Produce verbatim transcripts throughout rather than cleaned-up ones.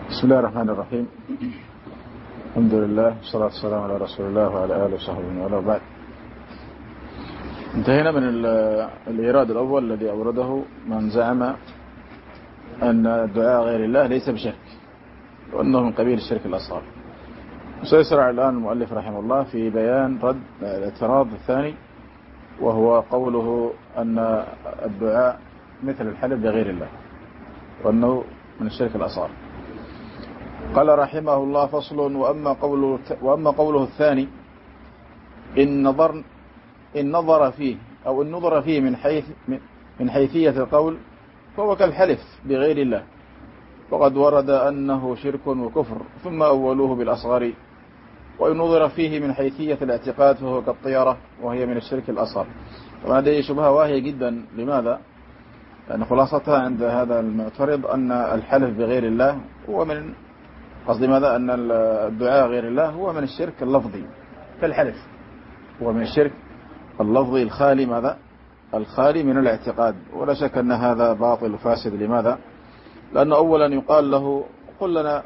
بسم الله الرحمن الرحيم. الحمد لله والصلاة والسلام على رسول الله وعلى آله وصحبه ومن بعد. انتهينا من الإيراد الأول الذي أورده من زعم أن الدعاء غير الله ليس بشرك وأنه من قبيل الشرك الأصغر. سيسرع الآن المؤلف رحمه الله في بيان رد الاعتراض الثاني، وهو قوله أن الدعاء مثل الحلف بغير الله وأنه من الشرك الأصغر. قال رحمه الله: فصل. وأما قوله, وأما قوله الثاني إن نظر, إن نظر فيه أو إن نظر فيه من, حيث من حيثية القول فهو كالحلف بغير الله، وقد ورد أنه شرك وكفر ثم أولوه بالأصغر. وإن نظر فيه من حيثية الاعتقاد فهو كالطيرة وهي من الشرك الأصغر. وهذه شبهة واهية جدا. لماذا؟ لأن خلاصتها عند هذا المعترض أن الحلف بغير الله هو من قصد ماذا؟ أن الدعاء غير الله هو من الشرك اللفظي كالحلف، هو من الشرك اللفظي الخالي ماذا؟ الخالي من الاعتقاد. ولا شك أن هذا باطل وفاسد. لماذا؟ لأنه أولا يقال له: قل لنا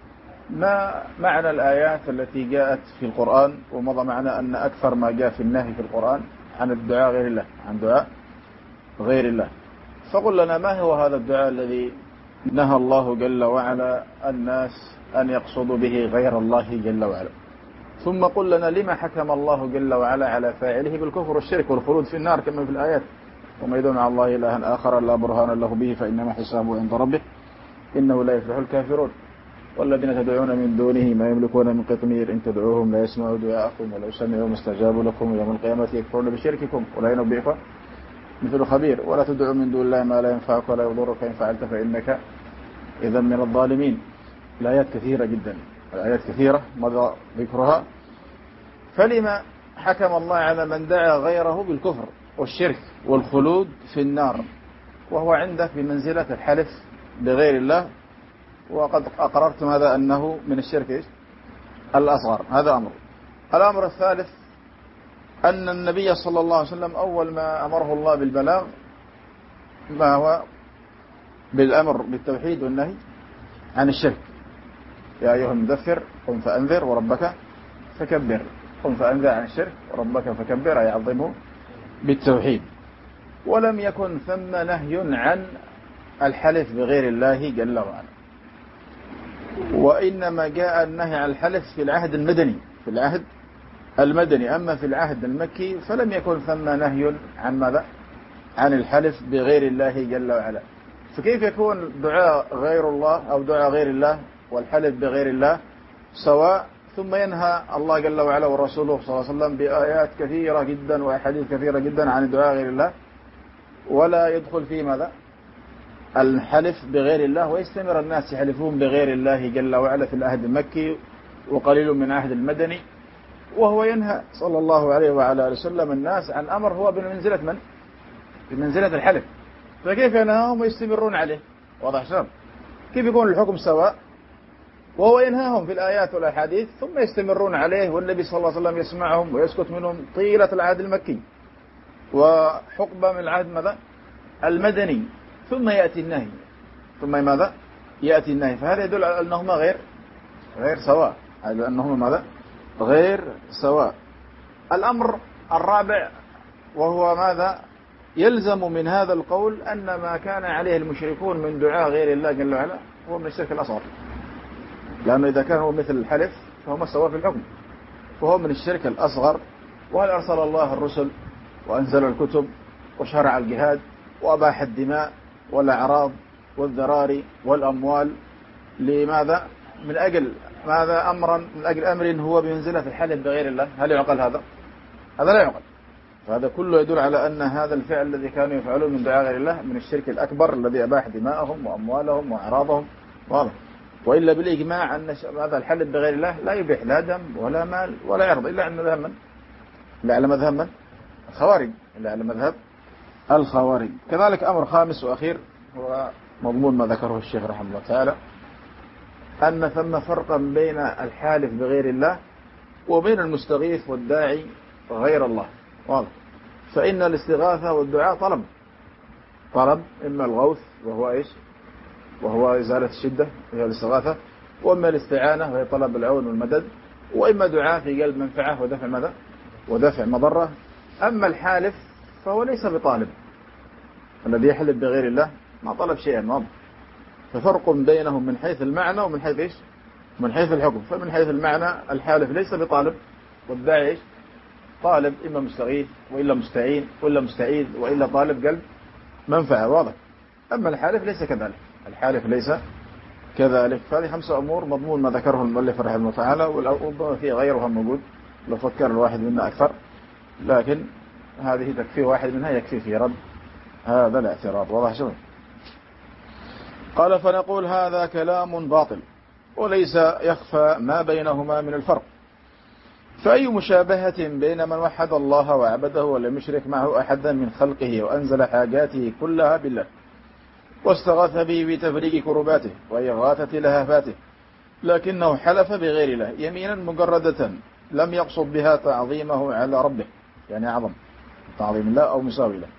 ما معنى الآيات التي جاءت في القرآن، ومضى معنا أن أكثر ما جاء في النهي في القرآن عن الدعاء غير الله، عن دعاء غير الله. فقل لنا ما هو هذا الدعاء الذي نهى الله جل وعلا الناس أن يقصدوا به غير الله جل وعلا. ثم قل لنا لما حكم الله جل وعلا على فاعله بالكفر والشرك والخلود في النار كما في الآيات: وما يدعو مع الله إلها آخر لا برهان له به فإنما حسابه عند ربه إنه لا يفلح الكافرون والذين تدعون من دونه ما يملكون من قطمير إن تدعوهم لا يسمعوا دعاءكم ولو سمعوا ما استجابوا لكم يوم القيامة يكفرون بشرككم ولا ينبئك مثل خبير ولا تدعوا من دون الله ما لا ينفعك ولا يضرك إن فعلت فإنك إذا من الظالمين. الآيات كثيرة جدا، الآيات كثيرة مضى ذكرها. فلما حكم الله على من دعا غيره بالكفر والشرك والخلود في النار وهو عنده بمنزلة الحلف بغير الله؟ وقد أقررتم هذا أنه من الشرك الأصغر. هذا أمر. الأمر الثالث أن النبي صلى الله عليه وسلم أول ما أمره الله بالبلاغ ما هو بالأمر بالتوحيد والنهي عن الشرك: يا أيها المدثر قم فأنذر وربك فكبر. قم فأنذر عن الشرك وربك فكبر، أي عظمه بالتوحيد. ولم يكن ثم نهي عن الحلف بغير الله جل وعلا، وإنما جاء النهي عن الحلف في العهد المدني في العهد المدني أما في العهد المكي فلم يكن ثم نهي عن ماذا؟ عن الحلف بغير الله جل وعلا. فكيف يكون دعاء غير الله أو دعاء غير الله والحلف بغير الله سواء؟ ثم ينهى الله جل وعلا ورسوله صلى الله عليه وسلم بآيات كثيرة جدا وأحاديث كثيرة جدا عن الدعاء غير الله، ولا يدخل فيه ماذا؟ الحلف بغير الله، ويستمر الناس يحلفون بغير الله جل وعلا في العهد المكي وقليل من عهد المدني، وهو ينهى صلى الله عليه وعلى آله وسلم الناس عن أمر هو بمنزلة من؟ بمنزلة الحلف. فكيف ينهاهم ويستمرون عليه؟ واضح شرط. كيف يكون الحكم سواء وهو ينهاهم في الآيات والأحاديث ثم يستمرون عليه، والنبي صلى الله عليه وسلم يسمعهم ويسكت منهم طيلة العهد المكي وحقبة من العهد ماذا؟ المدني، ثم يأتي النهي ثم ماذا؟ يأتي النهي. فهذا يدل على أنهما غير غير سواء، على أنهما ماذا؟ غير سواء. الأمر الرابع وهو ماذا؟ يلزم من هذا القول أن ما كان عليه المشركون من دعاء غير الله جل وعلا هو من الشرك الأصغر، لأنه إذا كان هو مثل الحلف فهو سواء في الحكم، فهو من الشرك الأصغر. وهل أرسل الله الرسل وأنزل الكتب وشرع الجهاد وأباح الدماء والأعراض والذراري والأموال لماذا؟ من أجل ماذا؟ أمرا من أجل أمر هو بمنزلة الحلف بغير الله. هل يعقل هذا؟ هذا لا يعقل. فهذا كله يدل على أن هذا الفعل الذي كانوا يفعلون من دعاء غير الله من الشرك الأكبر الذي أباح دماءهم وأموالهم وأعراضهم. واضح. وإلا بالإجماع أن هذا الحلف بغير الله لا يبيح لا دم ولا مال ولا عرض إلا أن مذهب من؟ إلا على مذهب من؟ الخوارج. إلا على مذهب الخوارج. كذلك أمر خامس وأخير هو مضمون ما ذكره الشيخ رحمه الله تعالى، أن ثم فرقا بين الحالف بغير الله وبين المستغيث والداعي غير الله. واضح. فإن الاستغاثة والدعاء طلب طلب إما الغوث وهو إيش؟ وهو إزالة الشدة وهي الاستغاثة، وإما الاستعانة وهي طلب العون والمدد، وإما دعاء في قلب منفعة ودفع ماذا ودفع مضرة. أما الحالف فهو ليس بطالب، الذي يحلف بغير الله ما طلب شيئا واضح. ففرق بينهم من حيث المعنى ومن حيث إيش؟ من حيث الحكم. فمن حيث المعنى الحالف ليس بطالب، والداعي إيش؟ طالب، إما مستغيث وإلا مستعين وإلا مستعيذ وإلا طالب قلب منفعة واضح. أما الحالف ليس كذلك، الحالف ليس كذلك. فهذه خمسة أمور مضمون ما ذكره المؤلف رحمه الله تعالى، والأمور فيه غيرها موجود لو فكر الواحد منا أكثر، لكن هذه تكفي واحد منها يكفي في رد هذا الاعتراض. واضح شباب؟ قال فنقول هذا كلام باطل وليس يخفى ما بينهما من الفرق. فأي مشابهة بين من وحد الله وعبده ولم يشرك معه أحدا من خلقه وأنزل حاجاته كلها بالله واستغاث به بتفريج كرباته وإغاثة لهفاته، لكنه حلف بغير الله يمينا مجردة لم يقصد بها تعظيمه على ربه، يعني أعظم تعظيم الله أو مساوي له،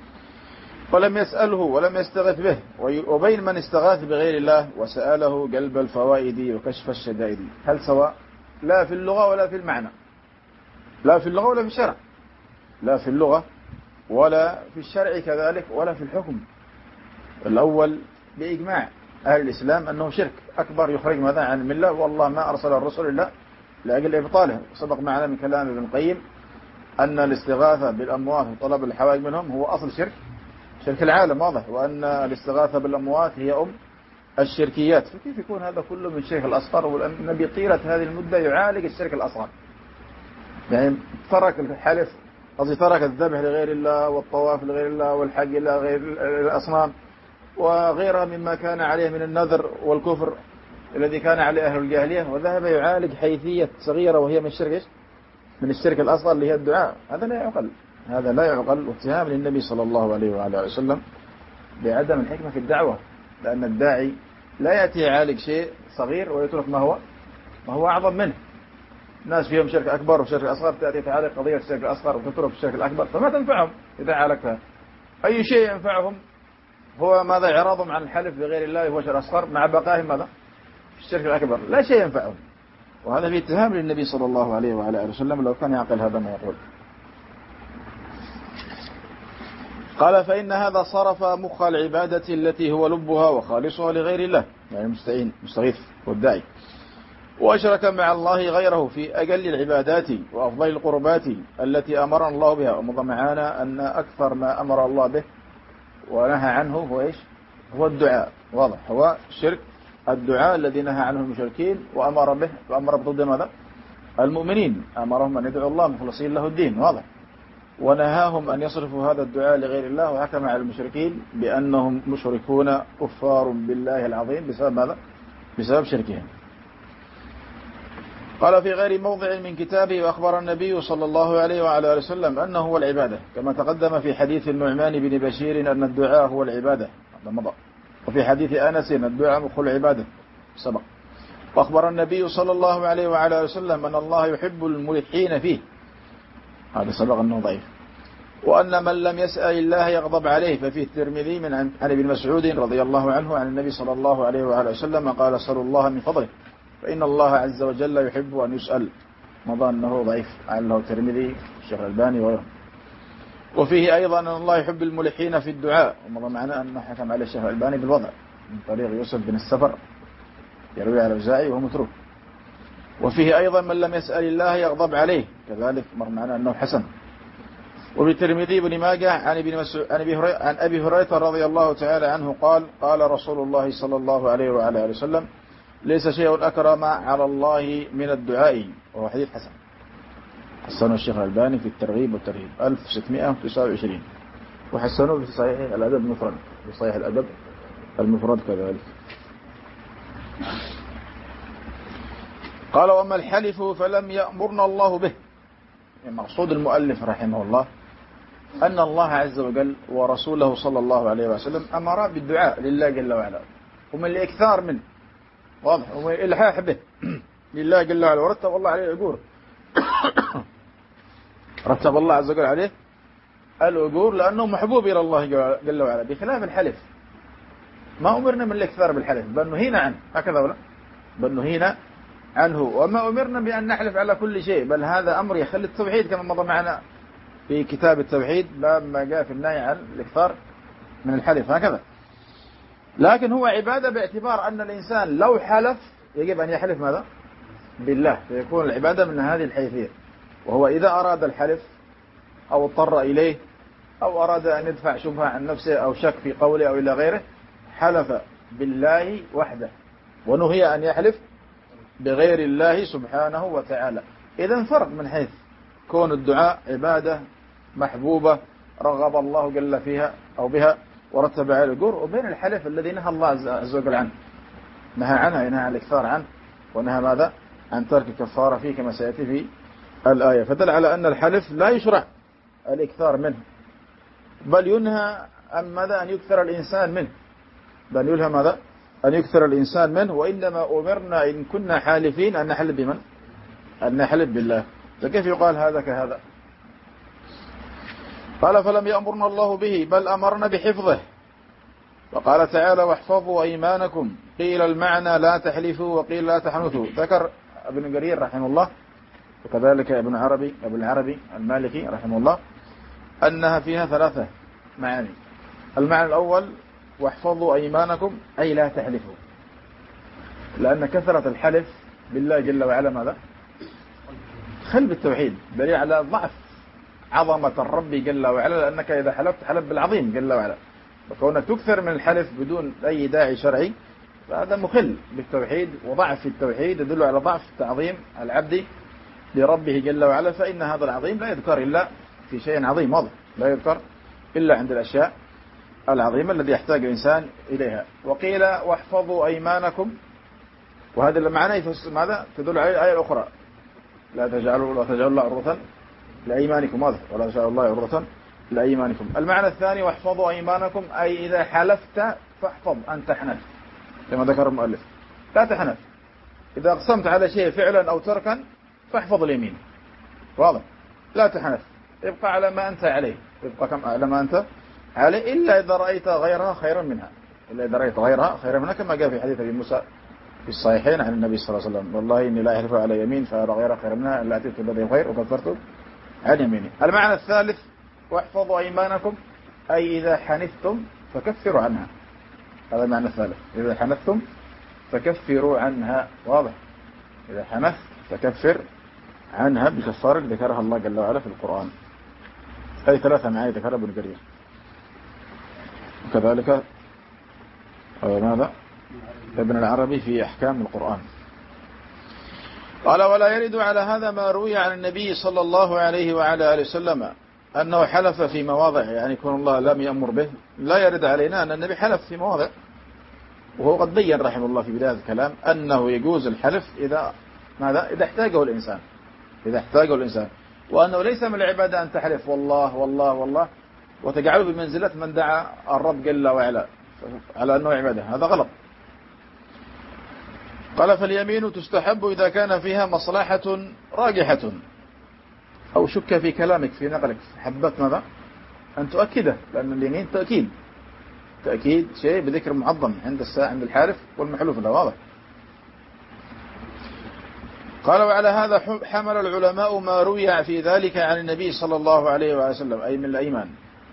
ولم يسأله ولم يستغث به. وبين من استغاث بغير الله وسأله قلب الفوائد وكشف الشدائد هل سواء؟ لا في اللغة ولا في المعنى، لا في اللغة ولا في الشرع، لا في اللغة ولا في الشرع كذلك ولا في الحكم. الأول بإجماع أهل الإسلام أنه شرك أكبر يخرج ماذا عن الملة، والله ما أرسل الرسل إلا لأجل إبطاله. سبق معنا من كلام ابن القيم أن الاستغاثة بالأموات وطلب الحوائج منهم هو أصل شرك، شرك العالم واضح، وأن الاستغاثة بالأموات هي أم الشركيات. فكيف يكون هذا كله من الشرك الأصغر والنبي طيلة هذه المدة يعالج الشرك الأصغر؟ يعني ترك الحلف، قصدي ترك الذبح لغير الله والطواف لغير الله والحج إلى غير الأصنام وغيرها مما كان عليه من النذر والكفر الذي كان عليه أهل الجاهلية، وذهب يعالج حيثية صغيرة وهي من الشرك من الشرك الأصغر اللي هي الدعاء. هذا لا يعقل، هذا لا يعقل، واتهام للنبي صلى الله عليه وعلى آله وسلم بعدم الحكمة في الدعوة، لأن الداعي لا يأتي يعالج شيء صغير ويترك ما هو ما هو أعظم منه. ناس فيهم شرك أكبر وشرك أصغر، تأتي تعالج قضية الشرك الأصغر وتترك الشرك الأكبر، فما تنفعهم إذا عالجتها. أي شيء ينفعهم هو ماذا؟ إعراضهم عن الحلف بغير الله هو شرك أصغر مع بقائهم ماذا؟ الشرك الأكبر، لا شيء ينفعهم. وهذا في اتهام للنبي صلى الله عليه وعلى آله وسلم لو كان يعقل هذا ما يقول. قال فإن هذا صرف مخ العبادة التي هو لبها وخالصها لغير الله، يعني المستعين مستغيث والداعي، وأشرك مع الله غيره في أقل العبادات وأفضل القربات التي أمرنا الله بها. ومضى معنا أن أكثر ما أمر الله به ونهى عنه هو إيش؟ هو الدعاء، واضح، هو شرك الدعاء الذي نهى عنه المشركين وأمر به وأمر بضد ماذا؟ المؤمنين، أمرهم أن يدعوا الله مخلصين له الدين، واضح، ونهاهم أن يصرفوا هذا الدعاء لغير الله، وحكم على المشركين بأنهم مشركون كفار بالله العظيم بسبب ماذا؟ بسبب شركهم. قال في غير موضع من كتابه وأخبر النبي صلى الله عليه وعلى آله وسلم أنه هو العبادة، كما تقدم في حديث النعمان بن بشير أن الدعاء هو العبادة، هذا مضى. وفي حديث أنس أن الدعاء مخ العبادة سبق. وأخبر النبي صلى الله عليه وعلى آله وسلم أن الله يحب الملحين فيه، هذا سبق أنه ضعيف. وأن من لم يسأل الله يغضب عليه. ففي الترمذي من عن ابن مسعود رضي الله عنه عن النبي صلى الله عليه وعلى وسلم قال صلوا الله من فضله فإن الله عز وجل يحب أن يسأل، مضى أنه ضعيف علّه الترمذي الشيخ الألباني وغيره. وفيه أيضا أن الله يحب الملحين في الدعاء، ومضى معنا أنه حكم عليه الشيخ الألباني بالوضع من طريق يوسف بن السفر يروي على الأوزاعي وهو متروك. وفيه أيضا من لم يسأل الله يغضب عليه، كذلك مر معنا أنه حسن. وفي الترمذي بن ماجه عن ابن مسعود عن أبي هريرة رضي الله تعالى عنه قال قال رسول الله صلى الله عليه وعلى آله وسلم ليس شيء أكرم على الله من الدعاء، وهو حديث حسن حسنه الشيخ الألباني في الترغيب والترهيب ألف وستمائة وتسعة وعشرين، وحسنه في صحيح الأدب المفرد، في صحيح الأدب المفرد كذلك. قال وأما الحلف فلم يأمرنا الله به. مقصود المؤلف رحمه الله أن الله عز وجل ورسوله صلى الله عليه وسلم أمر بالدعاء لله جل وعلا، ومن الإكثار منه، واضح، ومن الإلحاح به لله جل وعلا، ورتب الله عليه الأجور رتب الله عز وجل عليه الأجور لأنه محبوب إلى الله جل وعلا، بخلاف الحلف. ما أمرنا من الاكثار بالحلف، بل نهينا عنه، هكذا ولا؟ بل نهينا عنه، وما أمرنا بأن نحلف على كل شيء، بل هذا أمر يخل التوحيد كما مضى معنا في كتاب التوحيد باب ما جاء في النهي عن الاكثار من الحلف هكذا. لكن هو عبادة باعتبار أن الإنسان لو حلف يجب أن يحلف ماذا؟ بالله، فيكون العبادة من هذه الحيثية. وهو إذا أراد الحلف أو اضطر إليه أو أراد أن يدفع شبهة عن نفسه أو شك في قوله أو إلى غيره حلف بالله وحده، ونهي أن يحلف بغير الله سبحانه وتعالى. إذن فرق من حيث كون الدعاء عبادة محبوبة رغب الله جل فيها أو بها ورتب على الجر، وبين الحلف الذي نهى الله عز وجل عنه، نهى عنها، ينهى عن الاكثار عنه، ونهى ماذا؟ عن ترك كفارة فيه كما سيأتي في الآية. فدل على أن الحلف لا يشرع الاكثار منه، بل ينهى عن ماذا؟ أن يكثر الإنسان منه، بل ينهى ماذا؟ أن يكثر الإنسان منه. وإنما أمرنا إن كنا حالفين أن نحلف بمن؟ أن نحلف بالله. فكيف يقال هذا كهذا؟ قال فلم يأمرنا الله به بل أمرنا بحفظه. وقال تعالى واحفظوا أيمانكم، قيل المعنى لا تحلفوا وقيل لا تحنثوا. ذكر ابن جرير رحمه الله وكذلك ابن عربي ابن العربي المالكي رحمه الله أنها فيها ثلاثة معاني. المعنى الأول واحفظوا أيمانكم أي لا تحلفوا، لأن كثرة الحلف بالله جل وعلا ماذا؟ خل بالتوحيد، دليل على ضعف عظمة الرب جل وعلا، لأنك إذا حلفت حلف بالعظيم جل وعلا، وكونك تكثر من الحلف بدون أي داعي شرعي فهذا مخل بالتوحيد، وضعف في التوحيد يدل على ضعف تعظيم العبد لربه جل وعلا. فإن هذا العظيم لا يذكر إلا في شيء عظيم واضح، لا يذكر إلا عند الأشياء العظيمة الذي يحتاج الإنسان إليها. وقيل واحفظوا أيمانكم، وهذا المعنى ماذا؟ تدل على الآية الأخرى لا تجعلوا لا تجعلوا الله عرضة لأيمانكم، هذا ولا تجعلوا الله عرضة لأيمانكم. المعنى الثاني واحفظوا أيمانكم أي إذا حلفت فاحفظ أن تحنث، كما ذكر المؤلف لا تحنث. إذا أقسمت على شيء فعلا أو تركا فاحفظ اليمين، واضح؟ لا تحنث، ابقى على ما أنت عليه، ابقى كم على ما أنت عليه، إلا إذا رأيت غيرها خيرا منها، إلا إذا رأيت غيرها خيرا منها، كما جاء في حديث أبي موسى في الصحيحين عن النبي صلى الله عليه وسلم والله إني لا أحلف على يمين فأرى غيرها خيرا منها إلا أتيت الذي خير وكفرت عن يميني. المعنى الثالث واحفظوا أيمانكم أي إذا حنثتم فكفروا عنها، هذا المعنى الثالث، إذا حنثتم فكفروا عنها، واضح؟ إذا حنث فكفر عنها بكفار ذكرها الله جل وعلا في القرآن. هذه ثلاثة معاني ذكرها ابن جرير، وكذلك ماذا؟ ابن العربي في أحكام القرآن. قال ولا يرد على هذا ما روي عن النبي صلى الله عليه وعلى آله وسلم أنه حلف في مواضع، يعني يكون الله لم يأمر به، لا يرد علينا أن النبي حلف في مواضع، وهو قد بين رحمه الله في بداية الكلام أنه يجوز الحلف إذا ماذا؟ إذا احتاجه الإنسان، إذا احتاجه الإنسان، وأنه ليس من العبادة أن تحلف والله والله والله وتجعله بمنزلة من دعا الرب جل وعلا على أنه عبادة، هذا غلط. قال فاليمين تستحب إذا كان فيها مصلحة راجحة أو شك في كلامك في نقلك، حبت ماذا؟ أن تؤكده، لأن اليمين تأكيد، تأكيد شيء بذكر معظم عند الساعة عند الحارف والمحلوف له، واضح. قال وعلى هذا حمل العلماء ما روي في ذلك عن النبي صلى الله عليه وسلم أي من الأيمان،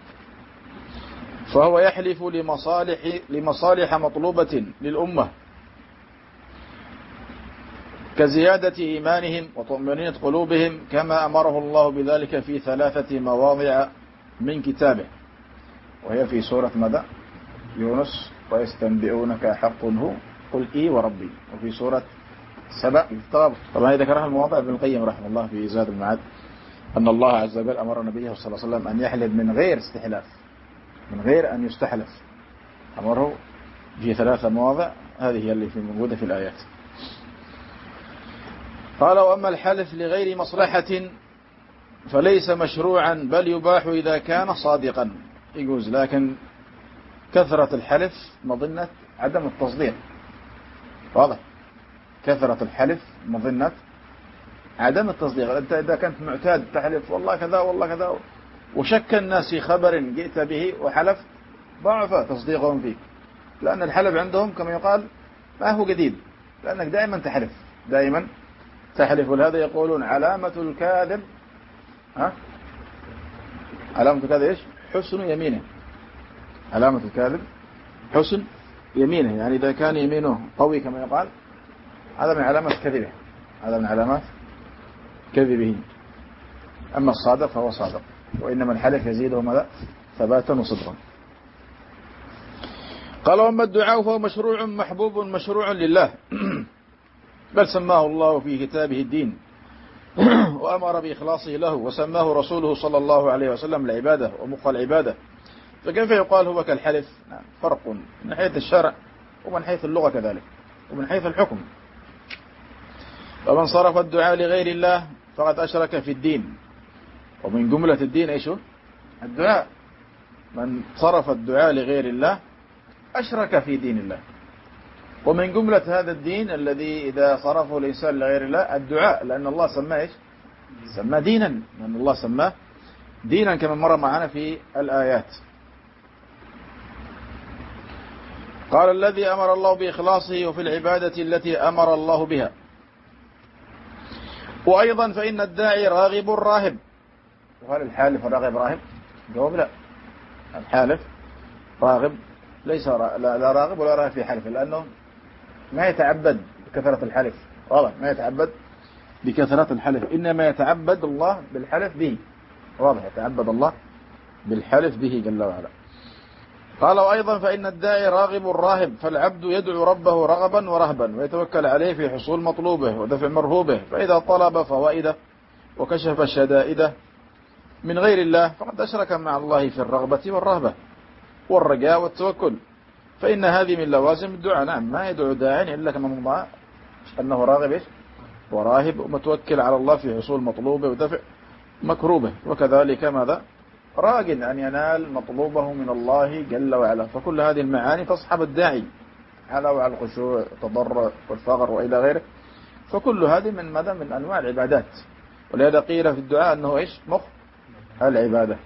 فهو يحلف لمصالح لمصالح مطلوبة للأمة كزيادة إيمانهم وطمأنينة قلوبهم، كما أمره الله بذلك في ثلاثة مواضع من كتابه، وهي في سورة ماذا؟ يونس ويستنبئونك حق هو قل إي وربي، وفي سورة سبأ التغابن. طبعا ذكرها المواضع ابن القيم رحمه الله في زاد المعاد أن الله عز وجل أمر نبيه صلى الله عليه وسلم أن يحلف من غير استحلاف، من غير أن يستحلف، أمره في ثلاثة مواضع، هذه هي اللي في موجودة في الآيات. قال وأما الحلف لغير مصلحة فليس مشروعا بل يباح إذا كان صادقا، يجوز، لكن كثرة الحلف مظنة عدم التصديق، واضح؟ كثرة الحلف مظنة عدم التصديق. أنت إذا كنت معتاد تحلف والله كذا والله كذا وشك الناس في خبر جئت به وحلفت ضعف تصديقهم فيك، لأن الحلف عندهم كما يقال ما هو جديد، لأنك دائما تحلف دائما تحلف. ولهذا يقولون علامة الكاذب ها علامة الكاذب إيش؟ حسن يمينه. علامة الكاذب حسن يمينه، يعني إذا كان يمينه قوي كما يقال هذا من علامات كذبه، هذا من علامات كذبه. أما الصادق فهو صادق، وإنما الحلف يزيده ماذا؟ ثباتا وصدقا. قال وأما الدعاء فهو مشروع محبوب مشروع لله بل سماه الله في كتابه الدين وأمر بإخلاصه له، وسماه رسوله صلى الله عليه وسلم العبادة ومخ العبادة، فكيف يقال هو كالحلف؟ فرق من حيث الشرع ومن حيث اللغة كذلك ومن حيث الحكم. ومن صرف الدعاء لغير الله فقد أشرك في الدين، ومن جملة الدين إيش الدعاء. من صرف الدعاء لغير الله أشرك في دين الله. ومن جملة هذا الدين الذي إذا صرفه الإنسان لغير الله الدعاء، لأن الله سماه إيش؟ سماه دينا، لأن الله سماه دينا كما مر معنا في الآيات. قال الذي أمر الله بإخلاصه وفي العبادة التي أمر الله بها. وأيضا فإن الداعي راغب راهب. وهل الحالف راغب راهب؟ جواب لا، الحالف راغب ليس را... لا, لا راغب ولا راهب في حلفه، لأنه ما يتعبد بكثرة الحلف. واضح، ما يتعبد بكثرة الحلف، إنما يتعبد الله بالحلف به. واضح، يتعبد الله بالحلف به جل وعلا. قال وأيضا فإن الداعي راغب راهب، فالعبد يدعو ربه رغبا ورهبا ويتوكل عليه في حصول مطلوبه ودفع مرهوبه، فإذا طلب فوائده وكشف شدائده من غير الله فقد أشرك مع الله في الرغبة والرهبة والرجاء والتوكل، فإن هذه من لوازم الدعاء. نعم، ما يدعو داعي إلا كما مضى أنه راغب وراهب ومتوكل على الله في حصول مطلوبه ودفع مكروبه، وكذلك ماذا؟ راج أن ينال مطلوبه من الله جل وعلا. فكل هذه المعاني تصحب الداعي على وعلى الخشوع والتضرع والفقر وإلى غيره، فكل هذه من ماذا؟ من أنواع العبادات. ولهذا قيل في الدعاء أنه إيش؟ مخ العبادة.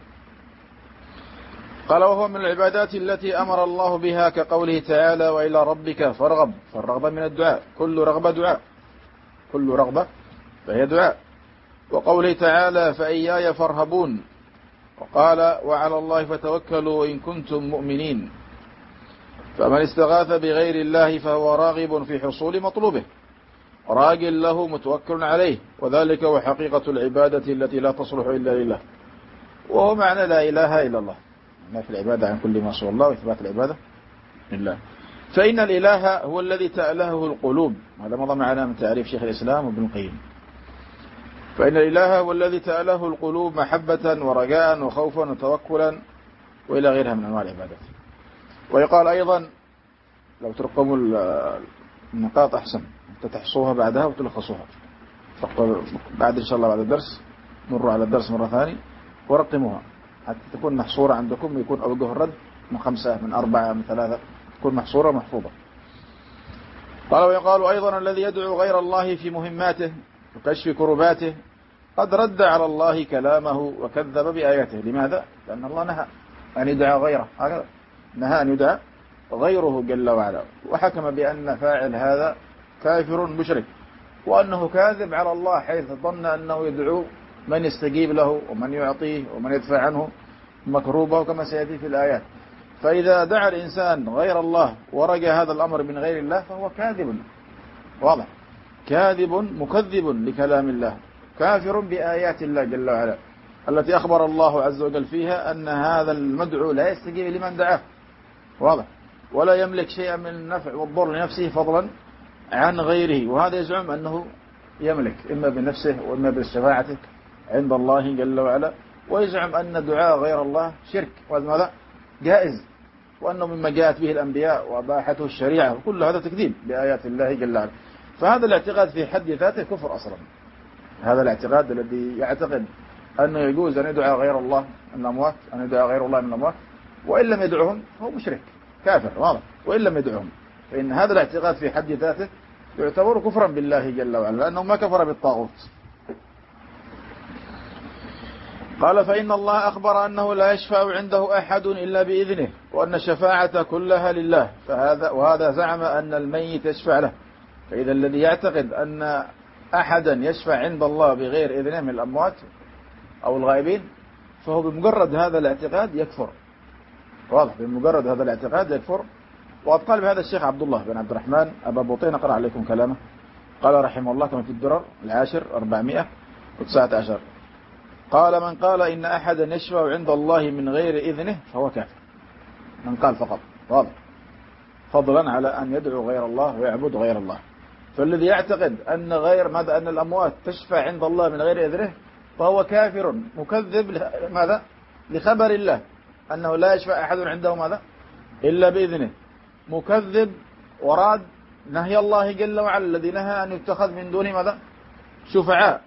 قال وهو من العبادات التي أمر الله بها كقوله تعالى وإلى ربك فارغب، فالرغبة من الدعاء، كل رغبة دعاء، كل رغبة فهي دعاء. وقوله تعالى فإياي فارهبون، وقال وعلى الله فتوكلوا إن كنتم مؤمنين. فمن استغاث بغير الله فهو راغب في حصول مطلوبه، راج له متوكل عليه، وذلك هو حقيقة العبادة التي لا تصلح إلا لله، وهو معنى لا إله إلا الله، ما في العبادة عن كل ما سوى الله وإثبات العبادة لله. فإن الإله هو الذي تألهه القلوب، هذا مضى معنا من تعريف شيخ الإسلام وابن القيم. فإن الإله هو الذي تأله القلوب محبة ورجاء وخوفا وتوكلا وإلى غيرها من أنواع العبادات. ويقال أيضا لو ترقموا النقاط أحسن تتحصوها بعدها وتلخصوها بعد إن شاء الله بعد الدرس، مروا على الدرس مرة ثانية ورقموها حتى تكون محصورة عندكم، ويكون أوجه الرد من خمسة من أربعة من ثلاثة، تكون محصورة محفوظة. قال ويقال أيضا الذي يدعو غير الله في مهماته وكشف كرباته قد رد على الله كلامه وكذب بآياته. لماذا؟ لأن الله نهى أن يدعى غيره، هكذا نهى أن يدعى غيره جل وعلا، وحكم بأن فاعل هذا كافر مشرك، وأنه كاذب على الله حيث ظن أنه يدعو من يستجيب له ومن يعطيه ومن يدفع عنه مكروبه كما سيأتي في الآيات. فإذا دعا الإنسان غير الله ورجى هذا الأمر من غير الله فهو كاذب، واضح، كاذب مكذب لكلام الله، كافر بآيات الله جل وعلا التي أخبر الله عز وجل فيها أن هذا المدعو لا يستجيب لمن دعاه، واضح، ولا يملك شيئا من النفع والضر لنفسه فضلا عن غيره. وهذا يزعم أنه يملك إما بنفسه وإما بالشفاعة عند الله جل وعلا، ويزعم أن دعاء غير الله شرك، وهذا جائز، وأنه مما جاءت به الأنبياء وأباحته الشريعة، وكل هذا تكذيب بآيات الله جل وعلا. فهذا الاعتقاد في حد ذاته كفر أصلا. هذا الاعتقاد الذي يعتقد أنه يجوز أن يدعى غير الله من الأموات، أن يدعى غير الله من الأموات وإن لم يدعوهم هو مشرك كافر، واضح، وإن لم يدعوهم، فإن هذا الاعتقاد في حد ذاته يعتبر كفرا بالله جل وعلا، لأنه ما كفر بالطاغوت. قال فإن الله أخبر أنه لا يشفع عنده أحد إلا بإذنه وأن الشفاعة كلها لله، فهذا وهذا زعم أن الميت يشفع له. فإذا الذي يعتقد أن أحدا يشفع عند الله بغير إذنه من الأموات أو الغائبين فهو بمجرد هذا الاعتقاد يكفر. واضح، بمجرد هذا الاعتقاد يكفر. وقد قال بهذا الشيخ عبد الله بن عبد الرحمن أبا بطين، أقرأ عليكم كلامه. قال رحمه الله كما في الدرر العاشر أربعمائة وتسعة عشر، قال من قال إن أحدا يشفع عند الله من غير إذنه فهو كافر. من قال فقط، واضح، فضلا على أن يدعو غير الله ويعبد غير الله. فالذي يعتقد أن غير ماذا أن الأموات تشفع عند الله من غير إذنه فهو كافر مكذب ماذا لخبر الله أنه لا يشفع أحد عنده ماذا إلا بإذنه، مكذب وراد نهي الله جل وعلا الذي نهى أن يتخذ من دون ماذا شفعاء.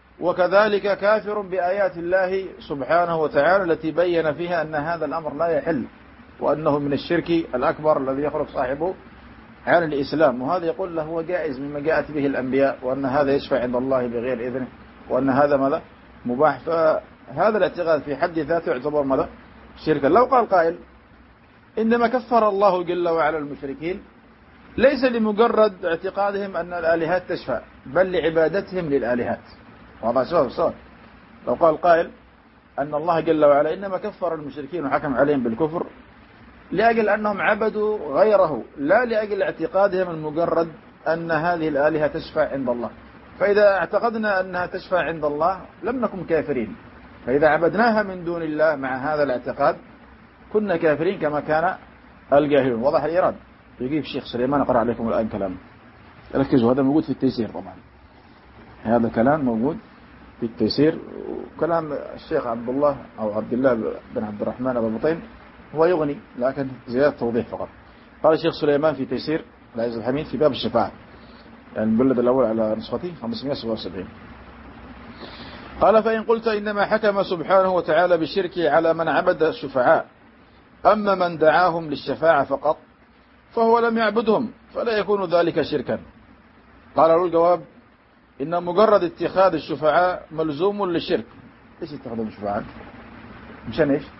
وكذلك كافر بآيات الله سبحانه وتعالى التي بين فيها أن هذا الأمر لا يحل، وأنه من الشرك الأكبر الذي يخرج صاحبه عن الإسلام. وهذا يقول له هو جائز مما جاءت به الأنبياء، وأن هذا يشفع عند الله بغير إذنه، وأن هذا ماذا مباح. فهذا الاعتقاد في حد ذاته يعتبر ماذا شركا. لو قال قائل إنما كفر الله جل وعلا المشركين ليس لمجرد اعتقادهم أن الآلهات تشفع، بل لعبادتهم للآلهات. وهذا سؤال سؤال لو قال قائل أن الله جل وعلا إنما كفر المشركين وحكم عليهم بالكفر لأجل أنهم عبدوا غيره، لا لأجل اعتقادهم المجرد أن هذه الآلهة تشفع عند الله. فإذا اعتقدنا أنها تشفع عند الله لم نكن كافرين، فإذا عبدناها من دون الله مع هذا الاعتقاد كنا كافرين كما كان الجاهلون. وضح الإيراد. يجيب الشيخ سليمان أقرأ عليكم الآن كلام، ركزوا، هذا موجود في التيسير طبعا، هذا كلام موجود في التيسير. وكلام الشيخ عبد الله أو عبد الله بن عبد الرحمن أبو بطين هو يغني، لكن زيادة توضيح فقط. قال الشيخ سليمان في تيسير العزيز الحميد في باب الشفاعة، يعني المجلد الأول على نسختي خمسمائة وسبعة وسبعين. قال فإن قلت إنما حكم سبحانه وتعالى بالشرك على من عبد الشفعاء، أما من دعاهم للشفاعة فقط فهو لم يعبدهم فلا يكون ذلك شركا. قال له الجواب إن مجرد اتخاذ الشفعاء ملزوم للشرك. إيش اتخذهم الشفعاء؟ مشان إيش؟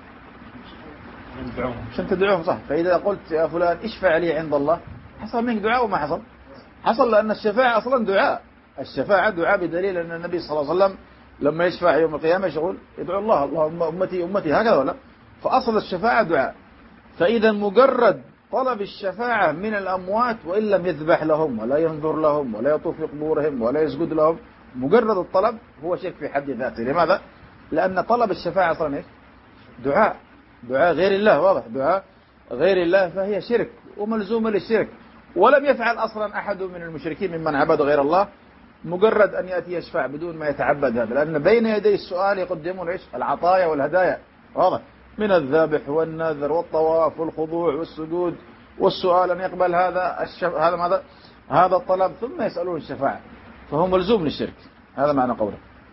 مشان تدعوهم، صح. فإذا قلت يا فلان اشفع لي عند الله حصل منك دعاء وما حصل؟ حصل، لأن الشفاعة أصلا دعاء. الشفاعة دعاء بدليل أن النبي صلى الله عليه وسلم لما يشفع يوم القيامة يقول ادعو الله اللهم أمتي أمتي هكذا، ولا؟ فأصل الشفاعة دعاء. فإذا مجرد طلب الشفاعة من الأموات وإن لم يذبح لهم ولا ينظر لهم ولا يطوف في قبورهم ولا يسجد لهم، مجرد الطلب هو شرك في حد ذاته. لماذا؟ لأن طلب الشفاعة أصلا إيش؟ دعاء، دعاء غير الله، واضح، دعاء غير الله، فهي شرك وملزومة للشرك. ولم يفعل أصلا أحد من المشركين ممن عبد غير الله مجرد أن يأتي يشفع بدون ما يتعبد هذا، لأن بين يدي السؤال يقدمون إيش؟ العطايا والهدايا، واضح، من الذبح والنذر والطواف والخضوع والسجود والسؤال أن يقبل هذا الشف... هذا ماذا؟ هذا الطلب، ثم يسألون الشفاعة، فهو ملزوم للشرك. هذا معنى قوله.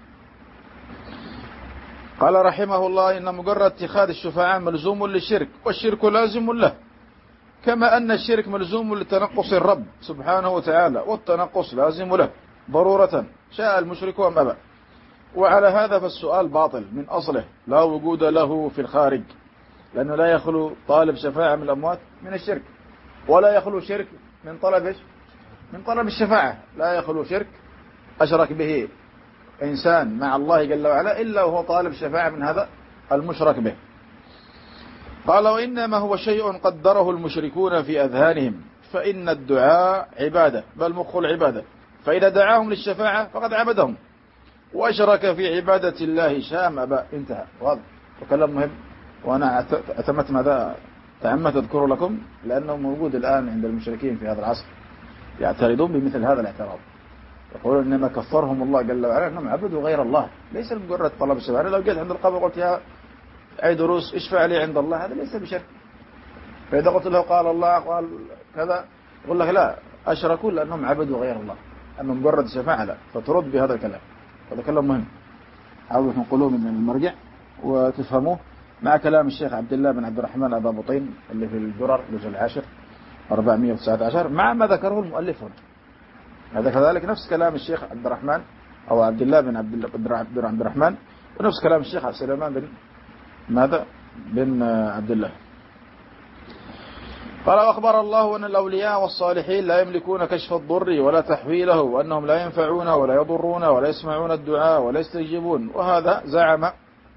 قال رحمه الله إن مجرد اتخاذ الشفاعة ملزوم للشرك، والشرك لازم له، كما أن الشرك ملزوم لتنقص الرب سبحانه وتعالى، والتنقص لازم له ضرورة شاء المشرك أم أبى. وعلى هذا فالسؤال باطل من أصله، لا وجود له في الخارج، لأنه لا يخلو طالب شفاعة من الأموات من الشرك، ولا يخلو شرك من طلب من طلب الشفاعة. لا يخلو شرك أشرك به إنسان مع الله جل وعلا إلا وهو طالب شفاعة من هذا المشرك به. قال وإنما هو شيء قدره المشركون في أذهانهم، فإن الدعاء عبادة، بل مخ العبادة، فإذا دعاهم للشفاعة فقد عبدهم وأشرك في عبادة الله شاء أم أبى. انتهى. واضح وكلام مهم، وأنا أتمت ماذا تعمت أذكر لكم، لأنه موجود الآن عند المشركين في هذا العصر، يعترضون بمثل هذا الاعتراض، يقولون إنما كفرهم الله جل وعلا أنهم عبدوا غير الله، ليس مجرد طلب الشفاعة. لو جيت عند القبر قلت يا أي دروس اشفع لي عند الله، هذا ليس بشرك. فإذا قلت له قال الله قال كذا يقول لك لا، أشركوا لأنهم عبدوا غير الله، أنه مجرد شفاعة لا، فترد بهذا الكلام. هذا كلام مهم، حاولوا تنقلوه من المرجع وتفهموه مع كلام الشيخ عبد الله بن عبد الرحمن أبا بطين اللي في الدرر الجزء العاشر أربعمائة وتسعة عشر، مع ما ذكره المؤلف هنا. هذا كذلك نفس كلام الشيخ عبد الرحمن أو عبد الله بن عبد بن عبد الرحمن ونفس كلام الشيخ سليمان بن ماذا بن عبد الله. قال أخبر الله أن الأولياء والصالحين لا يملكون كشف الضر ولا تحويله، وأنهم لا ينفعون ولا يضرون ولا يسمعون الدعاء ولا يستجيبون. وهذا زعم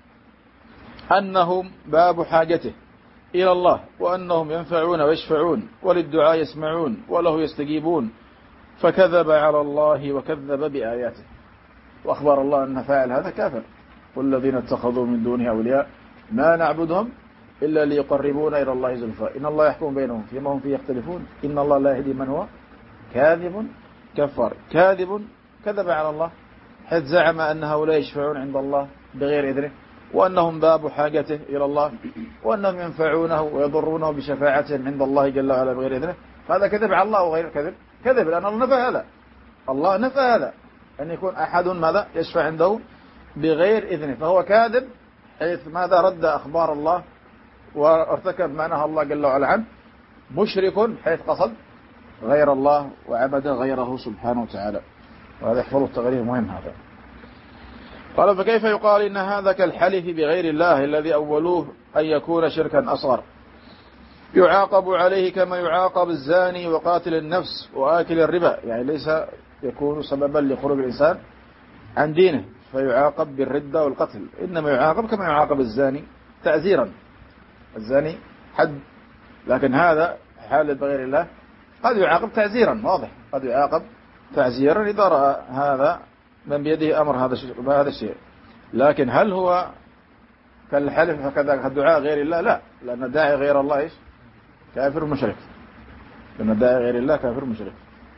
أنهم باب حاجته إلى الله، وأنهم ينفعون ويشفعون وللدعاء يسمعون وله يستجيبون، فكذب على الله وكذب بآياته، وأخبر الله أن فاعل هذا كافر. والذين اتخذوا من دونه أولياء ما نعبدهم إلا ليقربونا إلى الله زلفى إن الله يحكم بينهم فيما هم فيه يختلفون إن الله لا يهدي من هو كاذب كفر. كاذب كذب على الله، حيث زعم أن هؤلاء يشفعون عند الله بغير إذنه، وأنهم باب حاجته إلى الله، وأنهم ينفعونه ويضرونه بشفاعتهم عند الله جل وعلا بغير إذنه. هذا كذب على الله وغير كذب كذب، لأن الله نفى هذا. الله نفى هذا أن يكون أحد ماذا يشفع عنده بغير إذنه، فهو كاذب حيث ماذا رد أخبار الله وارتكب ما نهى الله جل وعلا عنه. مشرك حيث قصد غير الله وعبد غيره سبحانه وتعالى. وهذا يحفظ التغريب مهم هذا. قال فكيف يقال إن هذا كالحلف بغير الله الذي أولوه أن يكون شركا أصغر، يعاقب عليه كما يعاقب الزاني وقاتل النفس وآكل الربا، يعني ليس يكون سببا لخروج الإنسان عن دينه فيعاقب بالردة والقتل، إنما يعاقب كما يعاقب الزاني تعزيرا. الزاني حد، لكن هذا حال بغير الله قد يعاقب تعزيرا، واضح، قد يعاقب تعزيرا إذا رأى هذا من بيده أمر هذا هذا الشيء. لكن هل هو كالحلف فكذا الدعاء غير الله؟ لا، لأن الداعي غير الله إيش؟ كافر مشرك. لأن الداعي غير الله كافر مشرك.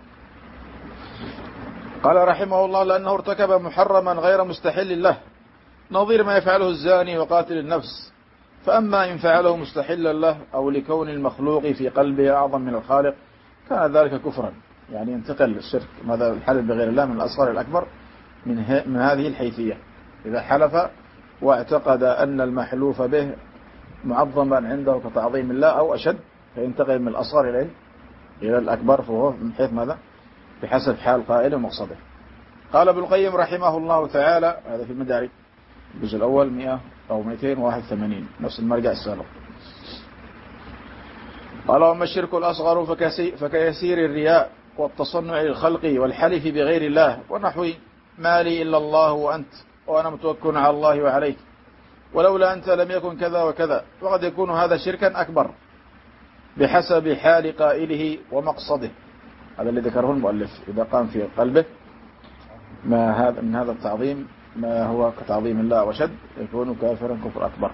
قال رحمه الله لأنه ارتكب محرما غير مستحل له، نظير ما يفعله الزاني وقاتل النفس. فأما إن فعله مستحلا له أو لكون المخلوق في قلبه أعظم من الخالق كان ذلك كفرا، يعني ينتقل الشرك ماذا الحلف بغير الله من الأصغر الأكبر من, من هذه الحيثية. إذا حلف واعتقد أن المحلوف به معظما عنده كتعظيم الله أو أشد فينتقل من الأصغر إلى إلى الأكبر، فهو من حيث ماذا بحسب حال قائل ومقصده. قال ابن القيم رحمه الله تعالى، هذا في المدارج الجزء الأول مئة أو مئتين وواحد وثمانين، نفس المرجع السابق. قال وما الشرك الأصغر فكيسير الرياء والتصنع للخلق والحلف بغير الله ونحو ما لي إلا الله وأنت وأنا متوكل على الله وعليك ولولا أنت لم يكن كذا وكذا. وقد يكون هذا شركا أكبر بحسب حال قائله ومقصده. هذا اللي ذكره المؤلف، إذا قام في قلبه ما هذا من هذا التعظيم ما هو كتعظيم الله وشد يكون كافرا كفر أكبر.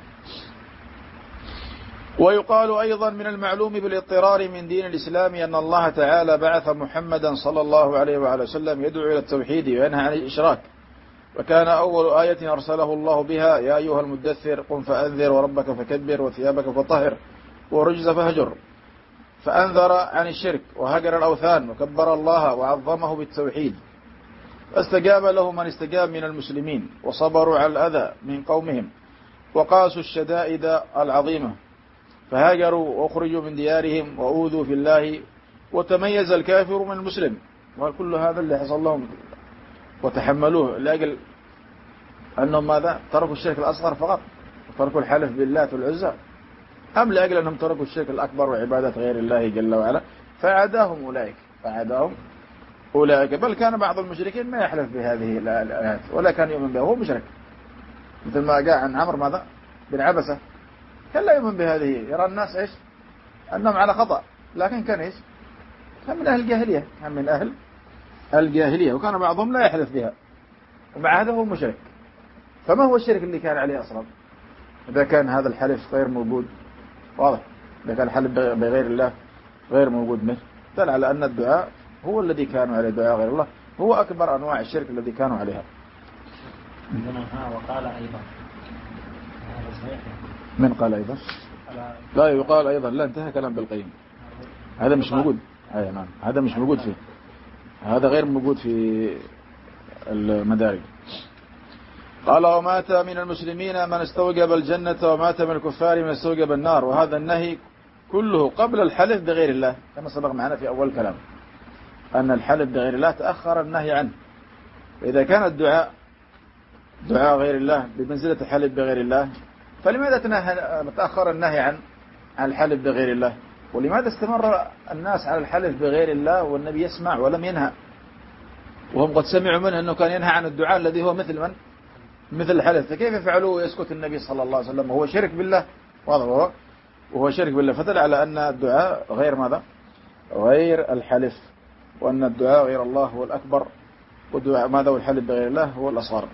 ويقال أيضا من المعلوم بالاضطرار من دين الإسلام أن الله تعالى بعث محمدا صلى الله عليه وعلى وسلم يدعو إلى التوحيد وينهى عن الإشراك، وكان أول آية أرسله الله بها يا أيها المدثر قم فأنذر وربك فكبر وثيابك فطهر ورجز فهجر، فأنذر عن الشرك وهجر الأوثان وكبر الله وعظمه بالتوحيد. فاستجاب له من استجاب من المسلمين وصبروا على الأذى من قومهم وقاسوا الشدائد العظيمة، فهاجروا وأخرجوا من ديارهم وأوذوا في الله وتميز الكافر من المسلم. وكل هذا اللي حصل لهم وتحملوه لأجل أنهم ماذا تركوا الشرك الأصغر فقط وتركوا الحلف بالله والعزى، أم لأجل أنهم تركوا الشرك الأكبر وعبادة غير الله جل وعلا فعاداهم أولئك فعاداهم أولئك. بل كان بعض المشركين ما يحلف بهذه الآيات ولا كان يؤمن بها، هو مشرك، مثل ما جاء عن عمرو ماذا بن عبسة كان لا يؤمن بهذه، يرى الناس إيش أنهم على خطأ، لكن كان إيش كان من أهل الجاهلية، كان من أهل الجاهلية، وكان بعضهم لا يحلف بها، ومع هذا هو مشرك. فما هو الشرك اللي كان عليه أصلا إذا كان هذا الحلف غير موجود؟ واضح، إذا كان الحلف بغير الله غير موجود منه دل على أن الدعاء هو الذي كانوا عليه، دعاء غير الله هو أكبر أنواع الشرك الذي كانوا عليها. وقال أيضا من قال أيضا؟ لا يقال أيضا، لا انتهى كلام بالقيم، هذا مش موجود. أي نعم، هذا مش موجود فيه، هذا غير موجود في المدارج. قال ومات من المسلمين من استوجب الجنة ومات من الكفار من استوجب النار. وهذا النهي كله قبل الحلف بغير الله، كما سبق معنا في أول كلام أن الحلف بغير الله تأخر النهي عنه. فإذا كان الدعاء دعاء غير الله بمنزلة الحلف بغير الله، فلماذا تأخر النهي عن عن الحلف بغير الله؟ ولماذا استمر الناس على الحلف بغير الله والنبي يسمع ولم ينهى، وهم قد سمعوا منه أنه كان ينهى عن الدعاء الذي هو مثل من؟ مثل الحلف، فكيف فعلوه ويسكت النبي صلى الله عليه وسلم وهو شرك بالله؟ واضح، وهو شرك بالله، فدل على أن الدعاء غير ماذا؟ غير الحلف، وأن الدعاء غير الله هو الأكبر، والدعاء ماذا والحلف بغير الله هو الأصغر.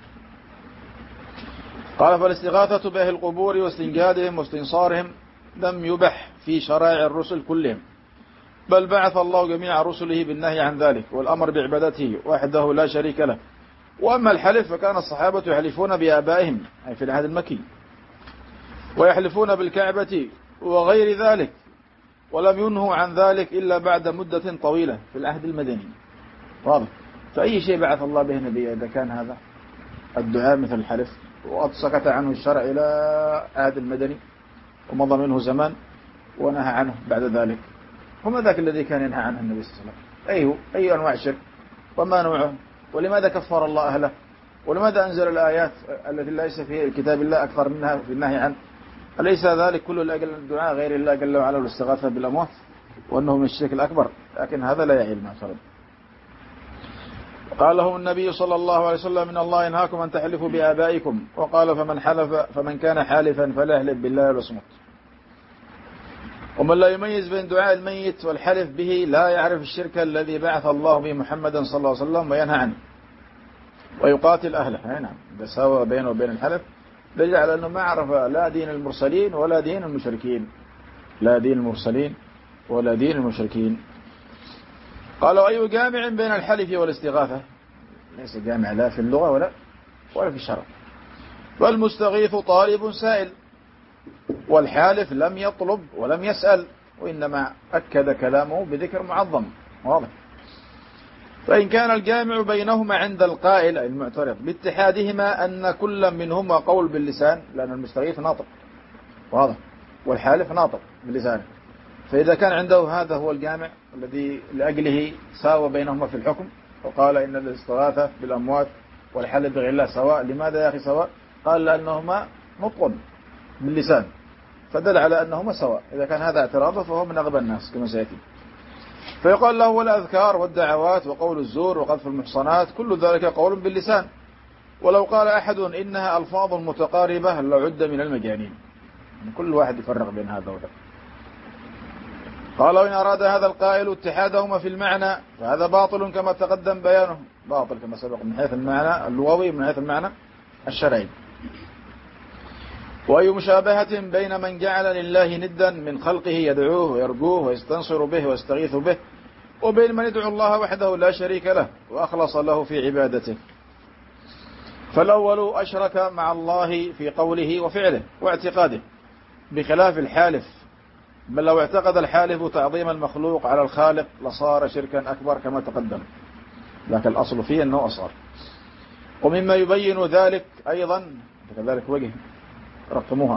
قال فالاستغاثة بأهل القبور واستنجادهم واستنصارهم لم يبح في شرائع الرسل كلهم، بل بعث الله جميع رسله بالنهي عن ذلك والأمر بعبادته وحده لا شريك له. وأما الحلف فكان الصحابة يحلفون بآبائهم أي في العهد المكي، ويحلفون بالكعبة وغير ذلك، ولم ينهوا عن ذلك إلا بعد مدة طويلة في العهد المدني. واضح. فأي شيء بعث الله به نبي إذا كان هذا الدعاء مثل الحلف، وقد سكت عنه الشرع إلى عهد المدني ومضى منه زمان ونهى عنه بعد ذلك. وما ذاك الذي كان ينهى عنه النبي صلى الله عليه وسلم؟ أيه أي أنواع الشرك وما نوعه؟ ولماذا كفر الله أهله؟ ولماذا أنزل الآيات التي ليس في كتاب الله أكثر منها في النهي عنه؟ أليس ذلك كل لأجل الدعاء غير الله جل وعلا والاستغاثة بالأموات وأنه من الشرك الأكبر؟ لكن هذا لا يعي المعترض. قال لهم النبي صلى الله عليه وسلم إن الله ينهاكم أن تحلفوا بآبائكم، وقال فمن حلف فمن كان حالفا فلا يحلف بالله ويصمت. ومن لا يميز بين دعاء الميت والحلف به لا يعرف الشرك الذي بعث الله به محمدا صلى الله عليه وسلم وينهى عنه ويقاتل أهله. نعم، بساوى بينه وبين الحلف دليل على أنه ما عرف لا دين المرسلين ولا دين المشركين، لا دين المرسلين ولا دين المشركين. قالوا أي جامع بين الحلف والاستغاثة؟ ليس جامع لا في اللغة ولا ولا في الشرع. والمستغيث طالب سائل، والحالف لم يطلب ولم يسأل، وإنما أكد كلامه بذكر معظم. واضح. فإن كان الجامع بينهما عند القائل أي المعترض باتحادهما أن كل منهما قول باللسان، لأن المستغيث ناطق واضح والحالف ناطق باللسان، فإذا كان عنده هذا هو الجامع الذي لأجله ساوى بينهما في الحكم وقال إن الاستغاثة بالأموات والحلف بغير الله سواء. لماذا يا أخي سواء؟ قال لأنهما نطق باللسان، فدل على أنهما سواء. إذا كان هذا اعتراضه فهو من أغبى الناس كما سيأتي. فيقال له والأذكار والدعوات وقول الزور وقذف المحصنات كل ذلك قول باللسان، ولو قال أحد إنها ألفاظ متقاربة لعد من المجانين. كل واحد يفرق بين هذا وذاك. قال وإن أراد هذا القائل اتحادهما في المعنى فهذا باطل كما تقدم بيانه، باطل كما سبق من حيث المعنى اللغوي من حيث المعنى الشرعي. وأي مشابهة بين من جعل لله ندا من خلقه يدعوه ويرجوه ويستنصر به ويستغيث به، وبين من يدعو الله وحده لا شريك له وأخلص له في عبادته. فالأول أشرك مع الله في قوله وفعله واعتقاده بخلاف الحالف، بل لو اعتقد الحالف تعظيم المخلوق على الخالق لصار شركا أكبر كما تقدم، لكن الأصل فيه أنه أصغر. ومما يبين ذلك أيضا كذلك وجه رقموها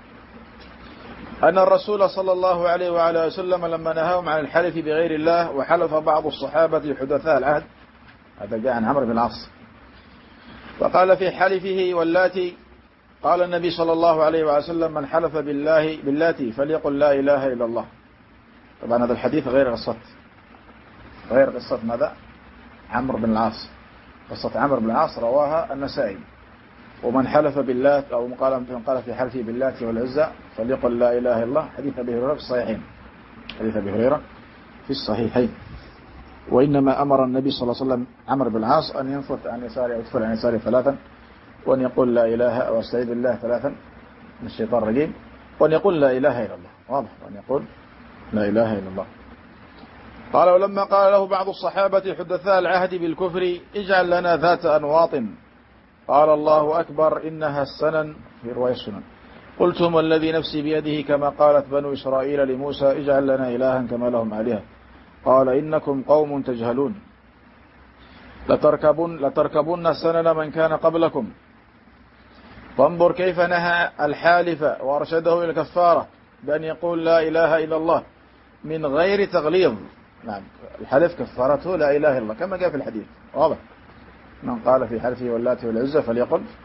أن الرسول صلى الله عليه وعلى وسلم لما نهاهم عن الحلف بغير الله وحلف بعض الصحابة حدثاء العهد، هذا جاء عن عمرو بن العاص، فقال في حلفه واللاتي قال النبي صلى الله عليه وعلى وسلم من حلف بالله باللاتي فليقل لا إله إلا الله. طبعا هذا الحديث غير قصة غير قصة ماذا؟ عمرو بن العاص. قصة عمرو بن العاص رواها النسائي. ومن حلف بالله أو قال قال في حلفه باللات والعزى فليقل لا إله إلا الله، حديث أبي هريرة في الصحيحين. حديث أبي هريرة في الصحيحين. وإنما أمر النبي صلى الله عليه وسلم عمرو بن العاص أن ينفث عن يساره أو يدفل عن يساره ثلاثا، وأن يقول لا إله أو استعيذ بالله ثلاثا من الشيطان الرجيم، وأن يقول لا إله إلا الله. واضح، وأن يقول لا إله إلا الله. قال ولما قال له بعض الصحابة حدثاء العهد بالكفر اجعل لنا ذات أنواط، قال الله أكبر إنها السنن في رواية السنن، قلتم والذي نفسي بيده كما قالت بنو إسرائيل لموسى اجعل لنا إلها كما لهم آلهة، قال إنكم قوم تجهلون لتركبن, لتركبن سنن من كان قبلكم. فانظر كيف نهى الحالف وأرشده إلى الكفارة بأن يقول لا إله إلا الله من غير تغليظ. نعم، الحلف كفارته لا إله إلا الله كما جاء في الحديث. واضح، من قال في حلفه واللات والعزى فليقل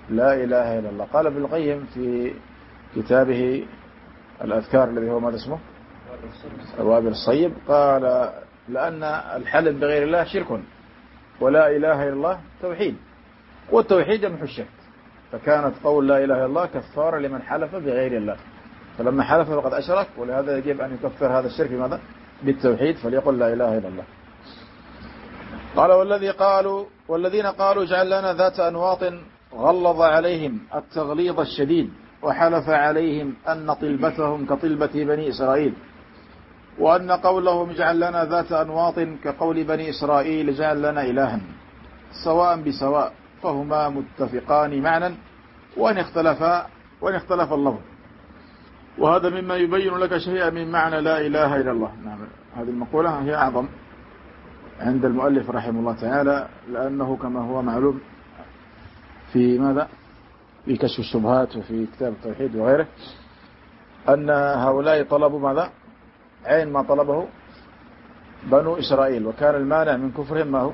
لا إله إلا الله. قال ابن القيم في كتابه الأذكار الذي هو ماذا اسمه الوابل الصيب، قال لأن الحلف بغير الله شرك، ولا إله إلا الله توحيد، والتوحيد يمحو الشرك، فكانت قول لا إله إلا الله كفارة لمن حلف بغير الله، فلما حلف فقد أشرك، ولهذا يجب أن يكفر هذا الشرك بماذا؟ بالتوحيد، فليقل لا إله إلا الله. قال والذي قالوا والذين قالوا اجعل لنا ذات أنواط غلظ عليهم التغليظ الشديد، وحلف عليهم أن طلبتهم كطلبة بني إسرائيل، وأن قولهم اجعل لنا ذات أنواط كقول بني إسرائيل اجعل لنا إلها، سواء بسواء، فهما متفقان معنى وإن اختلفا وإن اختلف اللفظ. وهذا مما يبين لك شيئا من معنى لا إله إلا الله. نعم، هذه المقولة هي أعظم عند المؤلف رحمه الله تعالى، لأنه كما هو معلوم في ماذا في كشف الشبهات وفي كتاب التوحيد وغيره، أن هؤلاء طلبوا ماذا؟ عين ما طلبه بنو إسرائيل، وكان المانع من كفرهم ما هو؟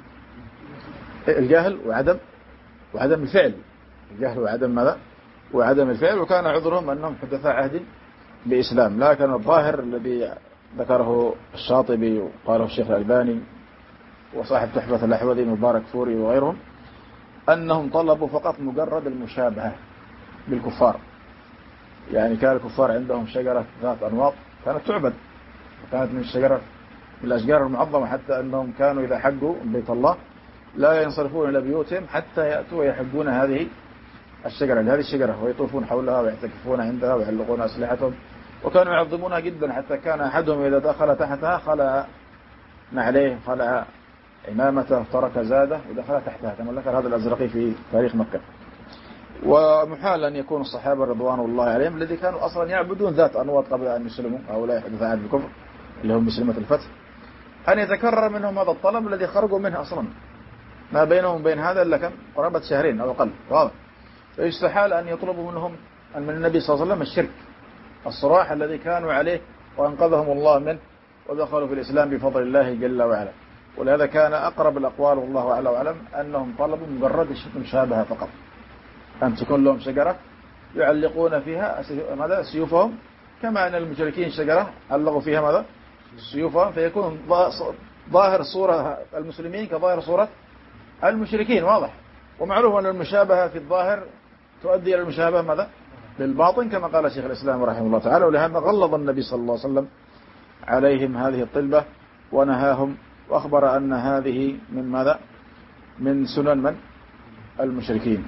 الجهل وعدم وعدم الفعل. الجهل وعدم ماذا؟ وعدم الفعل. وكان عذرهم أنهم حدثاء عهد بإسلام، لكن الظاهر الذي ذكره الشاطبي وقاله الشيخ الألباني وصاحب تحفة الأحوذي مبارك فوري وغيرهم، أنهم طلبوا فقط مجرد المشابهة بالكفار. يعني كان الكفار عندهم شجرة ذات أنواط كانت تعبد، كانت من الشجرة من الأشجار المعظمة، حتى أنهم كانوا إذا حجوا بيت الله لا ينصرفون إلى بيوتهم حتى يأتوا ويحجون هذه الشجرة لهذه الشجرة، ويطوفون حولها ويعتكفون عندها ويعلقون أسلحتهم، وكانوا يعظمونها جدا، حتى كان أحدهم إذا دخل تحتها خلع نعليه، خلع عمامته، ترك زاده ودخل تحتها، كما ذكر هذا الأزرقي في تاريخ مكة. ومحال أن يكون الصحابة رضوان الله عليهم الذي كانوا أصلا يعبدون ذات أنواط قبل أن يسلموا هؤلاء يحدث عن الكفر اللي هم مسلمة الفتح، أن يتكرر منهم هذا الطلب الذي خرجوا منه أصلا، ما بينهم بين هذا إلا كم قرابة شهرين أو أقل، واضح. فيستحال أن يطلبوا منهم أن من النبي صلى الله عليه وسلم الشرك الصراح الذي كانوا عليه وأنقذهم الله منه ودخلوا في الإسلام بفضل الله جل وعلا. ولهذا كان أقرب الأقوال والله أعلى وأعلم أنهم طلبوا مجرد مشابهة فقط، أن تكون لهم شجرة يعلقون فيها ماذا سيوفهم، كما أن المشركين شجرة علقوا فيها ماذا سيوفهم، فيكون ظاهر صورة المسلمين كظاهر صورة المشركين، واضح. ومعروف أن المشابهة في الظاهر تؤدي إلى المشابهة ماذا بالباطن، كما قال شيخ الإسلام رحمه الله تعالى. ولهذا غلظ النبي صلى الله عليه وسلم عليهم هذه الطلبة ونهاهم، وأخبر أن هذه من ماذا من سنن من المشركين.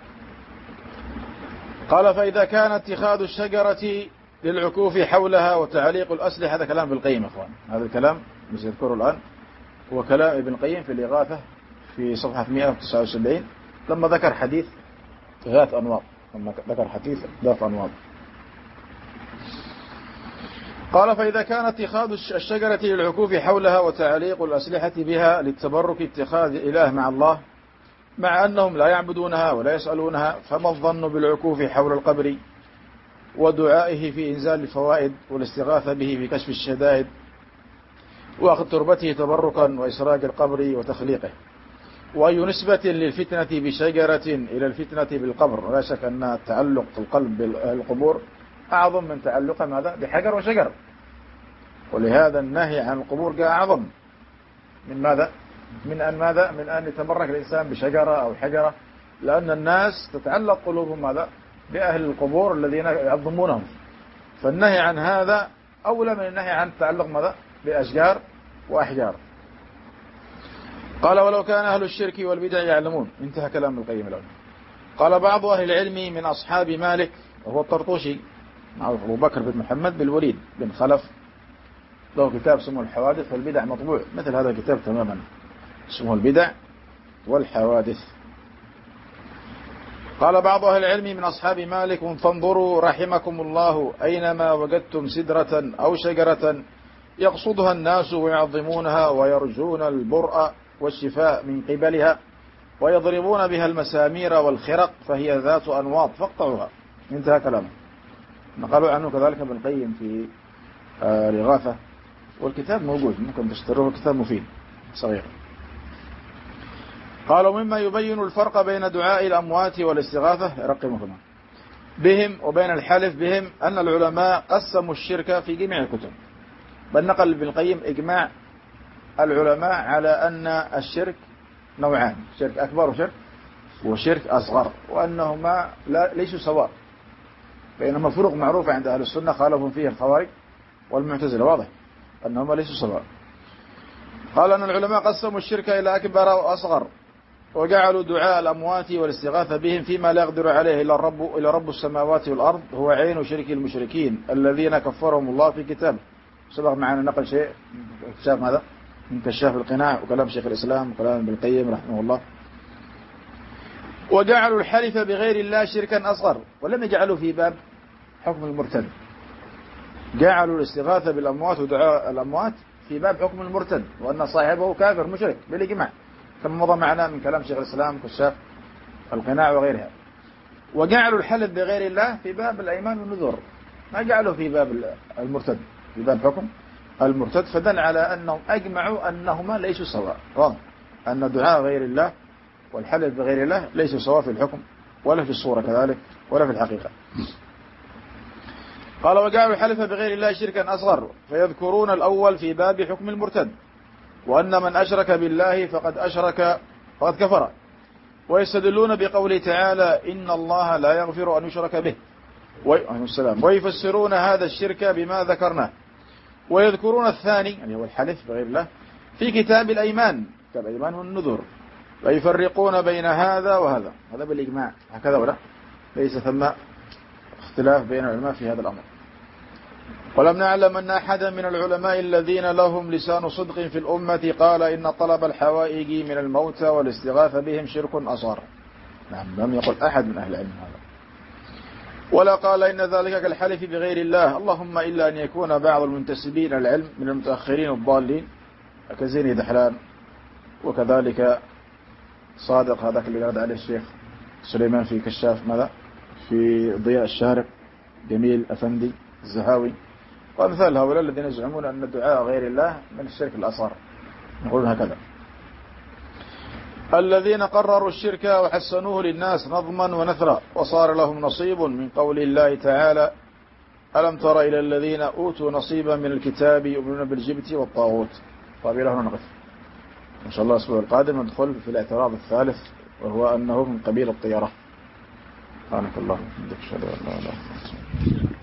قال فإذا كان اتخاذ الشجرة للعكوف حولها وتعليق الأسلحة، هذا كلام ابن القيم أخوان، هذا الكلام مش يذكره الآن، هو كلام ابن القيم في الإغاثة في صفحة مئة وتسعة وسبعين لما ذكر حديث ذات أنواط، لما ذكر حديث ذات أنواط. قال فإذا كان اتخاذ الشجرة للعكوف حولها وتعليق الأسلحة بها للتبرك اتخاذ إله مع الله، مع أنهم لا يعبدونها ولا يسألونها، فما الظن بالعكوف حول القبر ودعائه في إنزال الفوائد والاستغاثة به في كشف الشدائد وأخذ تربته تبركا وإسراج القبر وتخليقه؟ وأي نسبة للفتنة بشجرة إلى الفتنة بالقبر؟ ولا شك أن تعلق القلب بالقبور أعظم من تعلق ماذا بحجر وشجر، ولهذا النهي عن القبور جاء أعظم من ماذا من أن ماذا من أن يتبرك الإنسان بشجرة أو حجرة، لأن الناس تتعلق قلوبهم ماذا بأهل القبور الذين يعظمونهم، فالنهي عن هذا أولى من النهي عن التعلق ماذا بأشجار وأحجار. قال ولو كان أهل الشرك والبدع يعلمون، انتهى كلام القيم الأول. قال بعض أهل العلم من أصحاب مالك وهو الطرطوشي معروف أبو بكر بن محمد بالوليد بن خلف، له كتاب اسمه الحوادث والبدع مطبوع مثل هذا الكتاب تماما اسمه البدع والحوادث. قال بعض أهل العلم من أصحاب مالك فانظروا رحمكم الله أينما وجدتم سدرة أو شجرة يقصدها الناس ويعظمونها ويرجون البرء والشفاء من قبلها ويضربون بها المسامير والخرق فهي ذات أنواط فاقطعوها، انتهى كلامه. نقلوا عنه كذلك ابن القيم في الإغاثة، والكتاب موجود ممكن تشتروه، كتاب مفيد صغير. قالوا مما يبين الفرق بين دعاء الأموات والاستغاثة رقمهما بهم وبين الحلف بهم أن العلماء قسموا الشرك في جميع الكتب، بل نقل ابن القيم إجماع العلماء على أن الشرك نوعان، شرك أكبر وشرك وشرك أصغر، وأنهما لا ليسوا سواء، بينما فروق معروفة عند أهل السنة خالفوا فيه الخوارج والمعتزلة، واضح أنهما ليسوا سواء. قال أن العلماء قسموا الشرك إلى أكبر وأصغر، وجعلوا دعاء الأموات والاستغاثة بهم فيما لا يقدر عليه إلا الرب إلى رب السماوات والأرض هو عين شرك المشركين الذين كفرهم الله في كتابه. سبق معنا نقل شيء كشاف ماذا من كشاف القناع وكلام شيخ الإسلام وكلام ابن القيم رحمه الله. وجعلوا الحلف بغير الله شركا أصغر، ولم يجعلوا في باب حكم المرتد، جعلوا الاستغاثة بالأموات ودعاء الأموات في باب حكم المرتد، وأن صاحبه كافر مشرك بالإجماع كما مضى معنا من كلام شيخ الإسلام كشاف القناع وغيرها. وجعلوا الحلف بغير الله في باب الأيمان والنذور، ما جعلوا في باب المرتد في باب حكم المرتد، فدل على أنهم أجمعوا أنهما ليسوا سواء، واضح أن دعاء غير الله والحلف بغير الله ليسوا سواء في الحكم ولا في الصورة كذلك ولا في الحقيقة. قال وجعلوا الحلف بغير الله شركا أصغر، فيذكرون الأول في باب حكم المرتد، وأن من أشرك بالله فقد أشرك فقد كفر، ويستدلون بقوله تعالى إن الله لا يغفر أن يشرك به ويفسرون هذا الشرك بما ذكرناه، ويذكرون الثاني يعني هو الحلف بغير الله في كتاب الأيمان كتاب الأيمان والنذور، ويفرقون بين هذا وهذا، هذا بالإجماع هكذا ولا ليس ثم اختلاف بين العلماء في هذا الأمر. ولم نعلم أن أحدا من العلماء الذين لهم لسان صدق في الأمة قال إن طلب الحوائج من الموتى والاستغاثة بهم شرك أصغر. نعم لم يقل أحد من أهل العلم هذا، ولا قال إن ذلك كالحلف بغير الله، اللهم إلا أن يكون بعض المنتسبين العلم من المتأخرين الضالين كزيني دحلان وكذلك صادق هذاك اللي قال عليه الشيخ سليمان في كشاف ماذا في ضياء الشارق، جميل أفندي الزهاوي، وأمثال هؤلاء الذين يزعمون أن الدعاء غير الله من الشرك الأصغر، يقولون هكذا. الذين قرروا الشرك وحسنوه للناس نظما ونثرا، وصار لهم نصيب من قول الله تعالى ألم تر إلى الذين أوتوا نصيبا من الكتاب يؤمنون بالجبت والطاغوت. طيب إلى هنا نقف إن شاء الله الأسبوع القادم ندخل في الاعتراض الثالث، وهو أنه من قبيل الطيرة. سبحانك اللهم وبحمدك أشهد أن لا إله إلا أنت